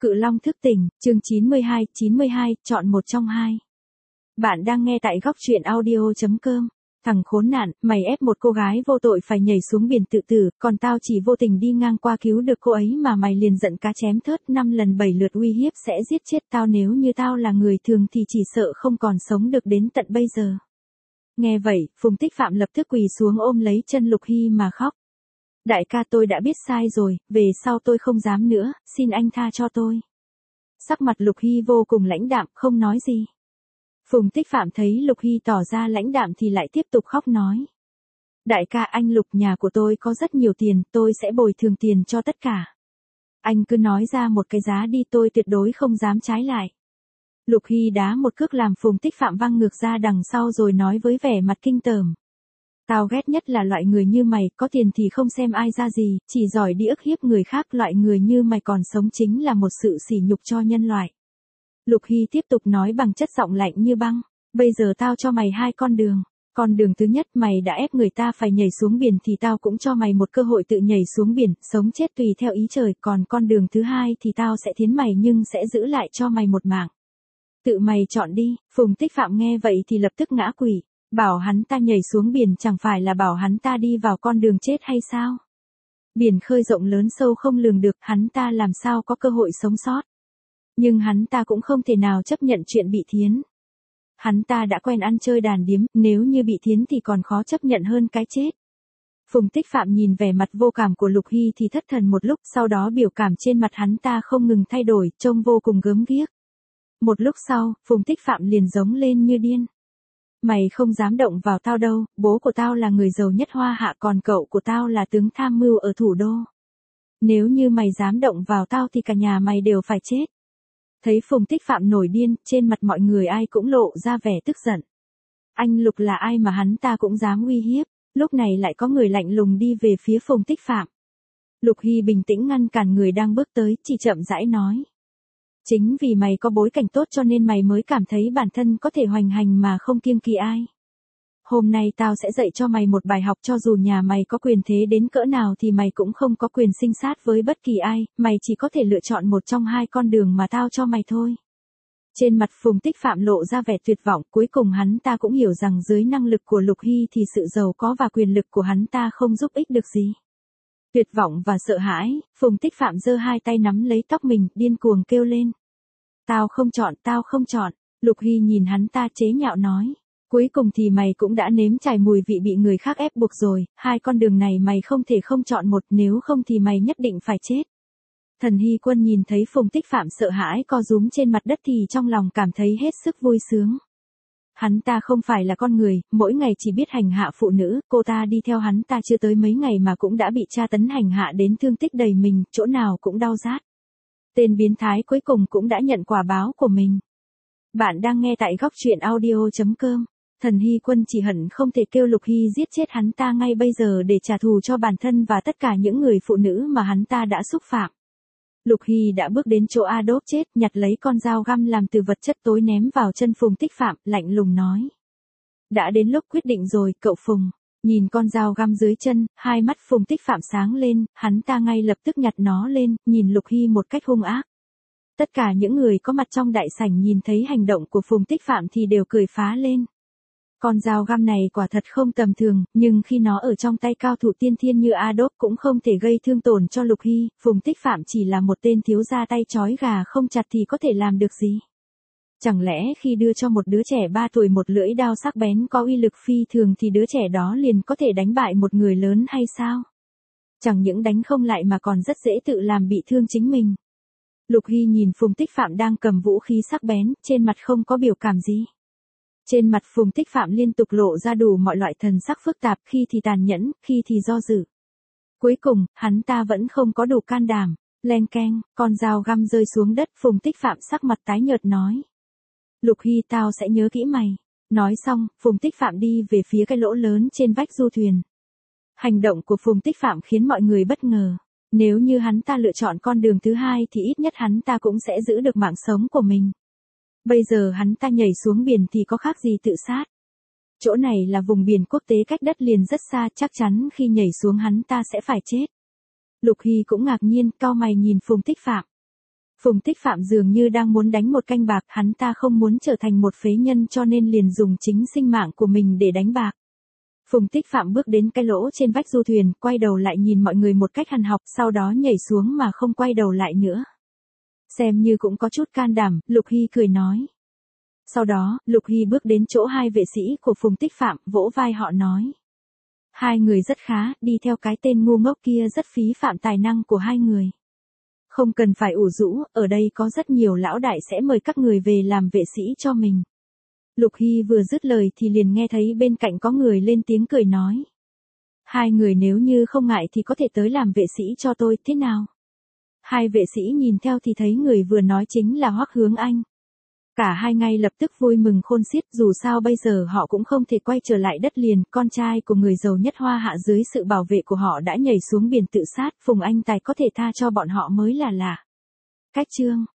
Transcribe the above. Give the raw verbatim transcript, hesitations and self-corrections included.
Cự Long thức tỉnh, chương chín mươi hai, chín mươi hai, chọn một trong hai. Bạn đang nghe tại góc truyện audio chấm com. Thằng khốn nạn, mày ép một cô gái vô tội phải nhảy xuống biển tự tử, còn tao chỉ vô tình đi ngang qua cứu được cô ấy mà mày liền giận cá chém thớt năm lần bảy lượt uy hiếp sẽ giết chết tao, nếu như tao là người thường thì chỉ sợ không còn sống được đến tận bây giờ. Nghe vậy, Phùng Tích Phạm lập tức quỳ xuống ôm lấy chân Lục Hy mà khóc. Đại ca, tôi đã biết sai rồi, về sau tôi không dám nữa, xin anh tha cho tôi. Sắc mặt Lục Hy vô cùng lãnh đạm, không nói gì. Phùng Tích Phạm thấy Lục Hy tỏ ra lãnh đạm thì lại tiếp tục khóc nói. Đại ca, anh Lục, nhà của tôi có rất nhiều tiền, tôi sẽ bồi thường tiền cho tất cả. Anh cứ nói ra một cái giá đi, tôi tuyệt đối không dám trái lại. Lục Hy đá một cước làm Phùng Tích Phạm văng ngược ra đằng sau rồi nói với vẻ mặt kinh tởm. Tao ghét nhất là loại người như mày, có tiền thì không xem ai ra gì, chỉ giỏi đi ức hiếp người khác, loại người như mày còn sống chính là một sự sỉ nhục cho nhân loại. Lục Hy tiếp tục nói bằng chất giọng lạnh như băng, bây giờ tao cho mày hai con đường. Con đường thứ nhất, mày đã ép người ta phải nhảy xuống biển thì tao cũng cho mày một cơ hội tự nhảy xuống biển, sống chết tùy theo ý trời, còn con đường thứ hai thì tao sẽ thiến mày nhưng sẽ giữ lại cho mày một mạng. Tự mày chọn đi. Phùng Tích Phạm nghe vậy thì lập tức ngã quỵ. Bảo hắn ta nhảy xuống biển chẳng phải là bảo hắn ta đi vào con đường chết hay sao? Biển khơi rộng lớn sâu không lường được, hắn ta làm sao có cơ hội sống sót. Nhưng hắn ta cũng không thể nào chấp nhận chuyện bị thiến. Hắn ta đã quen ăn chơi đàn điếm, nếu như bị thiến thì còn khó chấp nhận hơn cái chết. Phùng Tích Phạm nhìn vẻ mặt vô cảm của Lục Hy thì thất thần một lúc, sau đó biểu cảm trên mặt hắn ta không ngừng thay đổi, trông vô cùng gớm ghiếc. Một lúc sau, Phùng Tích Phạm liền giống lên như điên. Mày không dám động vào tao đâu, bố của tao là người giàu nhất Hoa Hạ, còn cậu của tao là tướng tham mưu ở thủ đô. Nếu như mày dám động vào tao thì cả nhà mày đều phải chết. Thấy Phùng Tích Phạm nổi điên, trên mặt mọi người ai cũng lộ ra vẻ tức giận. Anh Lục là ai mà hắn ta cũng dám uy hiếp, lúc này lại có người lạnh lùng đi về phía Phùng Tích Phạm. Lục Hy bình tĩnh ngăn cản người đang bước tới, chỉ chậm rãi nói. Chính vì mày có bối cảnh tốt cho nên mày mới cảm thấy bản thân có thể hoành hành mà không kiêng kỵ ai. Hôm nay tao sẽ dạy cho mày một bài học, cho dù nhà mày có quyền thế đến cỡ nào thì mày cũng không có quyền sinh sát với bất kỳ ai, mày chỉ có thể lựa chọn một trong hai con đường mà tao cho mày thôi. Trên mặt Phùng Tích Phạm lộ ra vẻ tuyệt vọng, cuối cùng hắn ta cũng hiểu rằng dưới năng lực của Lục Hy thì sự giàu có và quyền lực của hắn ta không giúp ích được gì. Tuyệt vọng và sợ hãi, Phùng Tích Phạm giơ hai tay nắm lấy tóc mình, điên cuồng kêu lên. Tao không chọn, tao không chọn. Lục Hy nhìn hắn ta chế nhạo nói. Cuối cùng thì mày cũng đã nếm trải mùi vị bị người khác ép buộc rồi, hai con đường này mày không thể không chọn một, nếu không thì mày nhất định phải chết. Thần Hy Quân nhìn thấy Phùng Tích Phạm sợ hãi co rúm trên mặt đất thì trong lòng cảm thấy hết sức vui sướng. Hắn ta không phải là con người, mỗi ngày chỉ biết hành hạ phụ nữ, cô ta đi theo hắn ta chưa tới mấy ngày mà cũng đã bị tra tấn hành hạ đến thương tích đầy mình, chỗ nào cũng đau rát. Tên biến thái cuối cùng cũng đã nhận quả báo của mình. Bạn đang nghe tại góc truyện audio chấm com. Thần Hy Quân chỉ hận không thể kêu Lục Hy giết chết hắn ta ngay bây giờ để trả thù cho bản thân và tất cả những người phụ nữ mà hắn ta đã xúc phạm. Lục Hy đã bước đến chỗ Adolf chết, nhặt lấy con dao găm làm từ vật chất tối ném vào chân Phùng Tích Phạm, lạnh lùng nói. Đã đến lúc quyết định rồi, cậu Phùng. Nhìn con dao găm dưới chân, hai mắt Phùng Tích Phạm sáng lên, hắn ta ngay lập tức nhặt nó lên, nhìn Lục Hy một cách hung ác. Tất cả những người có mặt trong đại sảnh nhìn thấy hành động của Phùng Tích Phạm thì đều cười phá lên. Con dao găm này quả thật không tầm thường, nhưng khi nó ở trong tay cao thủ tiên thiên như Adolf cũng không thể gây thương tổn cho Lục Hy, Phùng Tích Phạm chỉ là một tên thiếu gia tay trói gà không chặt thì có thể làm được gì. Chẳng lẽ khi đưa cho một đứa trẻ ba tuổi một lưỡi đao sắc bén có uy lực phi thường thì đứa trẻ đó liền có thể đánh bại một người lớn hay sao? Chẳng những đánh không lại mà còn rất dễ tự làm bị thương chính mình. Lục Hy nhìn Phùng Tích Phạm đang cầm vũ khí sắc bén, trên mặt không có biểu cảm gì. Trên mặt Phùng Tích Phạm liên tục lộ ra đủ mọi loại thần sắc phức tạp, khi thì tàn nhẫn, khi thì do dự. Cuối cùng, hắn ta vẫn không có đủ can đảm. Leng keng, con dao găm rơi xuống đất, Phùng Tích Phạm sắc mặt tái nhợt nói. Lục Hy, tao sẽ nhớ kỹ mày. Nói xong, Phùng Tích Phạm đi về phía cái lỗ lớn trên vách du thuyền. Hành động của Phùng Tích Phạm khiến mọi người bất ngờ. Nếu như hắn ta lựa chọn con đường thứ hai thì ít nhất hắn ta cũng sẽ giữ được mạng sống của mình. Bây giờ hắn ta nhảy xuống biển thì có khác gì tự sát. Chỗ này là vùng biển quốc tế cách đất liền rất xa, chắc chắn khi nhảy xuống hắn ta sẽ phải chết. Lục Hy cũng ngạc nhiên, cau mày nhìn Phùng Tích Phạm. Phùng Tích Phạm dường như đang muốn đánh một canh bạc, hắn ta không muốn trở thành một phế nhân cho nên liền dùng chính sinh mạng của mình để đánh bạc. Phùng Tích Phạm bước đến cái lỗ trên vách du thuyền, quay đầu lại nhìn mọi người một cách hằn học, sau đó nhảy xuống mà không quay đầu lại nữa. Xem như cũng có chút can đảm, Lục Hy cười nói. Sau đó, Lục Hy bước đến chỗ hai vệ sĩ của Phùng Tích Phạm, vỗ vai họ nói. Hai người rất khá, đi theo cái tên ngu ngốc kia rất phí phạm tài năng của hai người. Không cần phải ủ rũ, ở đây có rất nhiều lão đại sẽ mời các người về làm vệ sĩ cho mình. Lục Hy vừa dứt lời thì liền nghe thấy bên cạnh có người lên tiếng cười nói. Hai người nếu như không ngại thì có thể tới làm vệ sĩ cho tôi, thế nào? Hai vệ sĩ nhìn theo thì thấy người vừa nói chính là Hoắc Hướng Anh. Cả hai ngay lập tức vui mừng khôn xiết, dù sao bây giờ họ cũng không thể quay trở lại đất liền, con trai của người giàu nhất Hoa Hạ dưới sự bảo vệ của họ đã nhảy xuống biển tự sát, Phùng Anh Tài có thể tha cho bọn họ mới là lạ. Cách chương